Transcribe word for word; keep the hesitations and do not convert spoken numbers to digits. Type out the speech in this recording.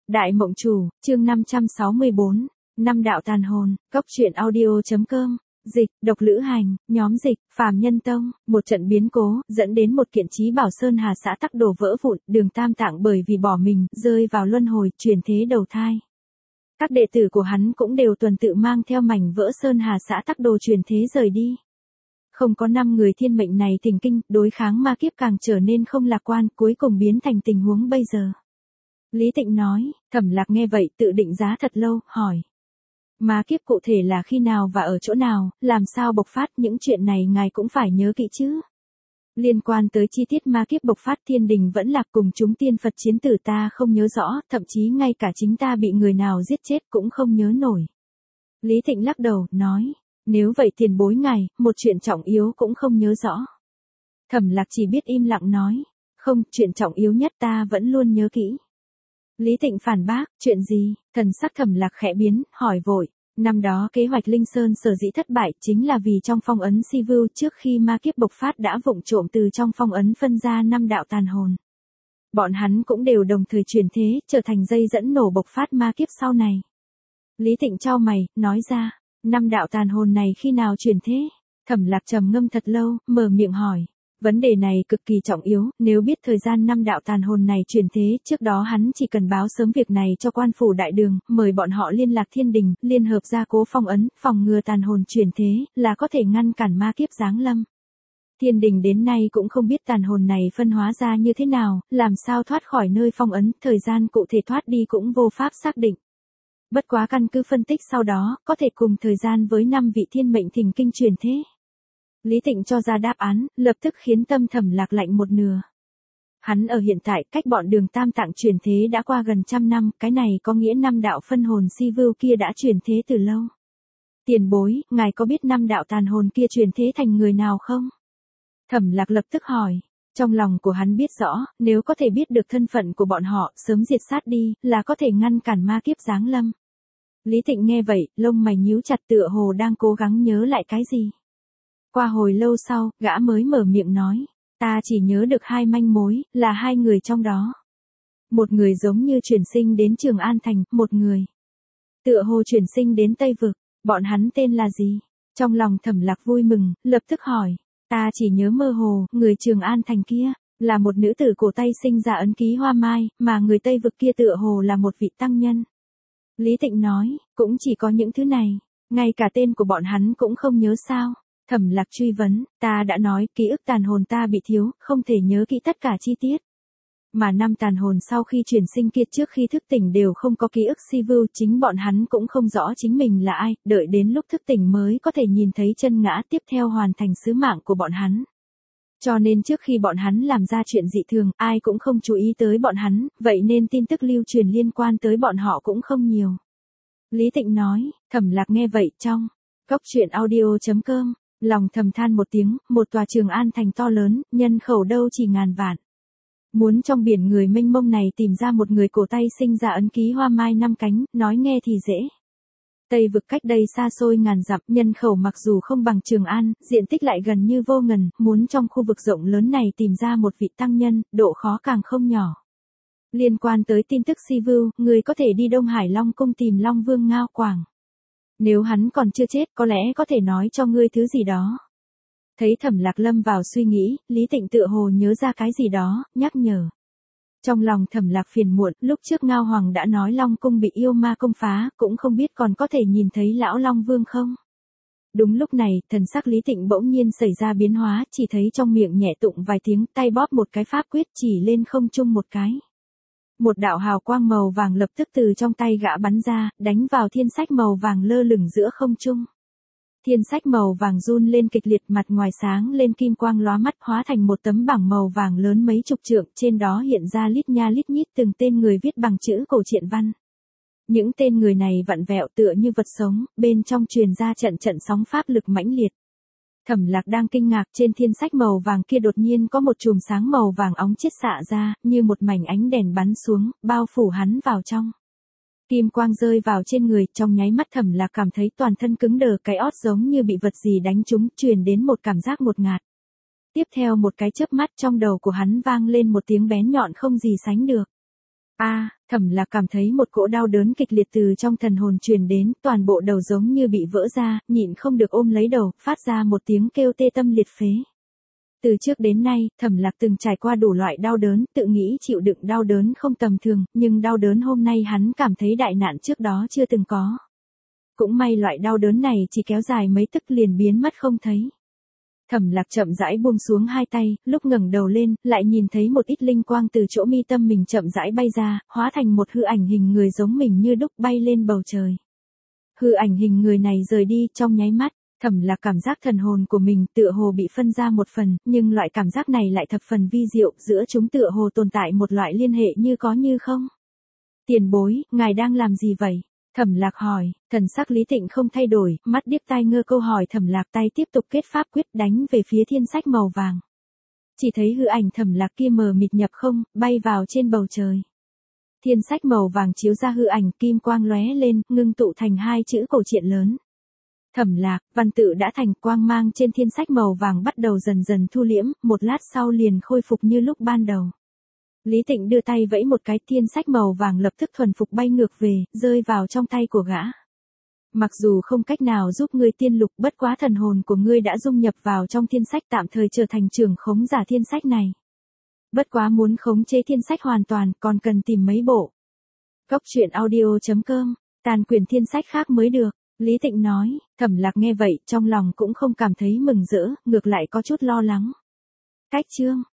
Đại Mộng Chủ, chương năm trăm sáu mươi bốn, Năm đạo tàn hồn, cốc truyện audio.com, dịch, độc lữ hành, nhóm dịch, phàm nhân tông, một trận biến cố, dẫn đến một kiện chí bảo Sơn Hà xã tắc đồ vỡ vụn, đường tam tạng bởi vì bỏ mình, rơi vào luân hồi, chuyển thế đầu thai. Các đệ tử của hắn cũng đều tuần tự mang theo mảnh vỡ Sơn Hà xã tắc đồ chuyển thế rời đi. Không có năm người thiên mệnh này thỉnh kinh, đối kháng ma kiếp càng trở nên không lạc quan, cuối cùng biến thành tình huống bây giờ. Lý Tịnh nói, Thẩm Lạc nghe vậy tự định giá thật lâu, hỏi. Ma kiếp cụ thể là khi nào và ở chỗ nào, làm sao bộc phát, những chuyện này ngài cũng phải nhớ kỹ chứ. Liên quan tới chi tiết ma kiếp bộc phát thiên đình vẫn lạc cùng chúng tiên Phật chiến tử ta không nhớ rõ, thậm chí ngay cả chính ta bị người nào giết chết cũng không nhớ nổi. Lý Tịnh lắc đầu, nói, nếu vậy tiền bối ngài, một chuyện trọng yếu cũng không nhớ rõ. Thẩm Lạc chỉ biết im lặng nói, không, chuyện trọng yếu nhất ta vẫn luôn nhớ kỹ. Lý Tịnh phản bác, chuyện gì, thần sắc Thẩm Lạc khẽ biến, hỏi vội, năm đó kế hoạch Linh Sơn sở dĩ thất bại chính là vì trong phong ấn si vưu trước khi ma kiếp bộc phát đã vụng trộm từ trong phong ấn phân ra năm đạo tàn hồn. Bọn hắn cũng đều đồng thời chuyển thế, trở thành dây dẫn nổ bộc phát ma kiếp sau này. Lý Tịnh chau mày, nói ra, năm đạo tàn hồn này khi nào chuyển thế? Thẩm Lạc trầm ngâm thật lâu, mở miệng hỏi. Vấn đề này cực kỳ trọng yếu, nếu biết thời gian năm đạo tàn hồn này chuyển thế, trước đó hắn chỉ cần báo sớm việc này cho quan phủ đại đường, mời bọn họ liên lạc thiên đình, liên hợp gia cố phong ấn, phòng ngừa tàn hồn chuyển thế, là có thể ngăn cản ma kiếp giáng lâm. Thiên đình đến nay cũng không biết tàn hồn này phân hóa ra như thế nào, làm sao thoát khỏi nơi phong ấn, thời gian cụ thể thoát đi cũng vô pháp xác định. Bất quá căn cứ phân tích sau đó, có thể cùng thời gian với năm vị thiên mệnh thỉnh kinh chuyển thế. Lý Tịnh cho ra đáp án, lập tức khiến tâm Thẩm Lạc lạnh một nửa. Hắn ở hiện tại, cách bọn đường tam tạng chuyển thế đã qua gần trăm năm, cái này có nghĩa năm đạo phân hồn si vưu kia đã chuyển thế từ lâu. Tiền bối, ngài có biết năm đạo tàn hồn kia chuyển thế thành người nào không? Thẩm Lạc lập tức hỏi. Trong lòng của hắn biết rõ, nếu có thể biết được thân phận của bọn họ, sớm diệt sát đi, là có thể ngăn cản ma kiếp giáng lâm. Lý Tịnh nghe vậy, lông mày nhíu chặt tựa hồ đang cố gắng nhớ lại cái gì. Qua hồi lâu sau, gã mới mở miệng nói, ta chỉ nhớ được hai manh mối, là hai người trong đó. Một người giống như chuyển sinh đến Trường An Thành, một người tựa hồ chuyển sinh đến Tây Vực, bọn hắn tên là gì? Trong lòng Thẩm Lạc vui mừng, lập tức hỏi, ta chỉ nhớ mơ hồ, người Trường An Thành kia, là một nữ tử cổ Tây sinh ra ấn ký hoa mai, mà người Tây Vực kia tựa hồ là một vị tăng nhân. Lý Tịnh nói, cũng chỉ có những thứ này, ngay cả tên của bọn hắn cũng không nhớ sao? Thẩm Lạc truy vấn, ta đã nói, ký ức tàn hồn ta bị thiếu, không thể nhớ kỹ tất cả chi tiết. Mà năm tàn hồn sau khi chuyển sinh kia trước khi thức tỉnh đều không có ký ức si vưu, chính bọn hắn cũng không rõ chính mình là ai, đợi đến lúc thức tỉnh mới có thể nhìn thấy chân ngã tiếp theo hoàn thành sứ mạng của bọn hắn. Cho nên trước khi bọn hắn làm ra chuyện dị thường, ai cũng không chú ý tới bọn hắn, vậy nên tin tức lưu truyền liên quan tới bọn họ cũng không nhiều. Lý Tịnh nói, Thẩm Lạc nghe vậy trong cốc truyện audio.com. Lòng thầm than một tiếng, một tòa Trường An Thành to lớn, nhân khẩu đâu chỉ ngàn vạn. Muốn trong biển người mênh mông này tìm ra một người cổ Tây sinh ra ấn ký hoa mai năm cánh, nói nghe thì dễ. Tây Vực cách đây xa xôi ngàn dặm, nhân khẩu mặc dù không bằng Trường An, diện tích lại gần như vô ngần, muốn trong khu vực rộng lớn này tìm ra một vị tăng nhân, độ khó càng không nhỏ. Liên quan tới tin tức si vưu, người có thể đi Đông Hải Long Cung tìm Long Vương Ngao Quảng. Nếu hắn còn chưa chết có lẽ có thể nói cho ngươi thứ gì đó. Thấy Thẩm Lạc lâm vào suy nghĩ, Lý Tịnh tựa hồ nhớ ra cái gì đó, nhắc nhở. Trong lòng Thẩm Lạc phiền muộn, lúc trước Ngao Hoàng đã nói Long Cung bị yêu ma công phá, cũng không biết còn có thể nhìn thấy lão Long Vương không. Đúng lúc này, thần sắc Lý Tịnh bỗng nhiên xảy ra biến hóa, chỉ thấy trong miệng nhẹ tụng vài tiếng, tay bóp một cái pháp quyết chỉ lên không trung một cái. Một đạo hào quang màu vàng lập tức từ trong tay gã bắn ra, đánh vào thiên sách màu vàng lơ lửng giữa không trung. Thiên sách màu vàng run lên kịch liệt, mặt ngoài sáng lên kim quang lóa mắt, hóa thành một tấm bảng màu vàng lớn mấy chục trượng, trên đó hiện ra lít nha lít nhít từng tên người viết bằng chữ cổ truyện văn. Những tên người này vặn vẹo tựa như vật sống, bên trong truyền ra trận trận sóng pháp lực mãnh liệt. Thẩm Lạc đang kinh ngạc, trên thiên sách màu vàng kia đột nhiên có một chùm sáng màu vàng óng chiết xạ ra, như một mảnh ánh đèn bắn xuống, bao phủ hắn vào trong. Kim quang rơi vào trên người, trong nháy mắt Thẩm Lạc cảm thấy toàn thân cứng đờ, cái ót giống như bị vật gì đánh trúng, truyền đến một cảm giác ngột ngạt. Tiếp theo một cái chớp mắt trong đầu của hắn vang lên một tiếng bén nhọn không gì sánh được. A, Thẩm Lạc cảm thấy một cỗ đau đớn kịch liệt từ trong thần hồn truyền đến, toàn bộ đầu giống như bị vỡ ra, nhịn không được ôm lấy đầu, phát ra một tiếng kêu tê tâm liệt phế. Từ trước đến nay, Thẩm Lạc từng trải qua đủ loại đau đớn, tự nghĩ chịu đựng đau đớn không tầm thường, nhưng đau đớn hôm nay hắn cảm thấy đại nạn trước đó chưa từng có. Cũng may loại đau đớn này chỉ kéo dài mấy tức liền biến mất không thấy. Thẩm Lạc chậm rãi buông xuống hai tay, lúc ngẩng đầu lên, lại nhìn thấy một ít linh quang từ chỗ mi tâm mình chậm rãi bay ra, hóa thành một hư ảnh hình người giống mình như đúc bay lên bầu trời. Hư ảnh hình người này rời đi trong nháy mắt, Thẩm Lạc cảm giác thần hồn của mình tựa hồ bị phân ra một phần, nhưng loại cảm giác này lại thập phần vi diệu, giữa chúng tựa hồ tồn tại một loại liên hệ như có như không. Tiền bối, ngài đang làm gì vậy? Thẩm Lạc hỏi, thần sắc Lý Tịnh không thay đổi, mắt điếc tai ngơ câu hỏi Thẩm Lạc, tay tiếp tục kết pháp quyết đánh về phía thiên sách màu vàng. Chỉ thấy hư ảnh Thẩm Lạc kia mờ mịt nhập không, bay vào trên bầu trời. Thiên sách màu vàng chiếu ra hư ảnh, kim quang lóe lên, ngưng tụ thành hai chữ cổ truyện lớn. Thẩm Lạc, văn tự đã thành, quang mang trên thiên sách màu vàng bắt đầu dần dần thu liễm, một lát sau liền khôi phục như lúc ban đầu. Lý Tịnh đưa tay vẫy một cái, thiên sách màu vàng lập tức thuần phục bay ngược về, rơi vào trong tay của gã. Mặc dù không cách nào giúp ngươi tiên lục, bất quá thần hồn của ngươi đã dung nhập vào trong thiên sách, tạm thời trở thành trưởng khống giả thiên sách này. Bất quá muốn khống chế thiên sách hoàn toàn, còn cần tìm mấy bộ. Góc truyện audio chấm com, tàn quyền thiên sách khác mới được. Lý Tịnh nói, Thẩm Lạc nghe vậy, trong lòng cũng không cảm thấy mừng rỡ, ngược lại có chút lo lắng. Cách chương